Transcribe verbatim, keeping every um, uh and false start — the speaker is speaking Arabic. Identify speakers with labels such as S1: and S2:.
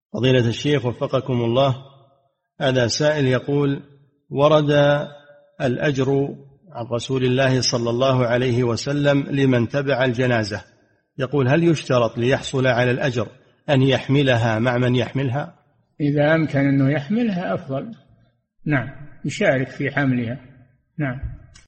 S1: فضيلة الشيخ وفقكم الله، هذا سائل يقول: ورد الأجر عن رسول الله صلى الله عليه وسلم لمن تبع الجنازة، يقول: هل يشترط ليحصل على الأجر أن يحملها مع من يحملها؟
S2: إذا أمكن أنه يحملها أفضل، نعم، يشارك في حملها، نعم.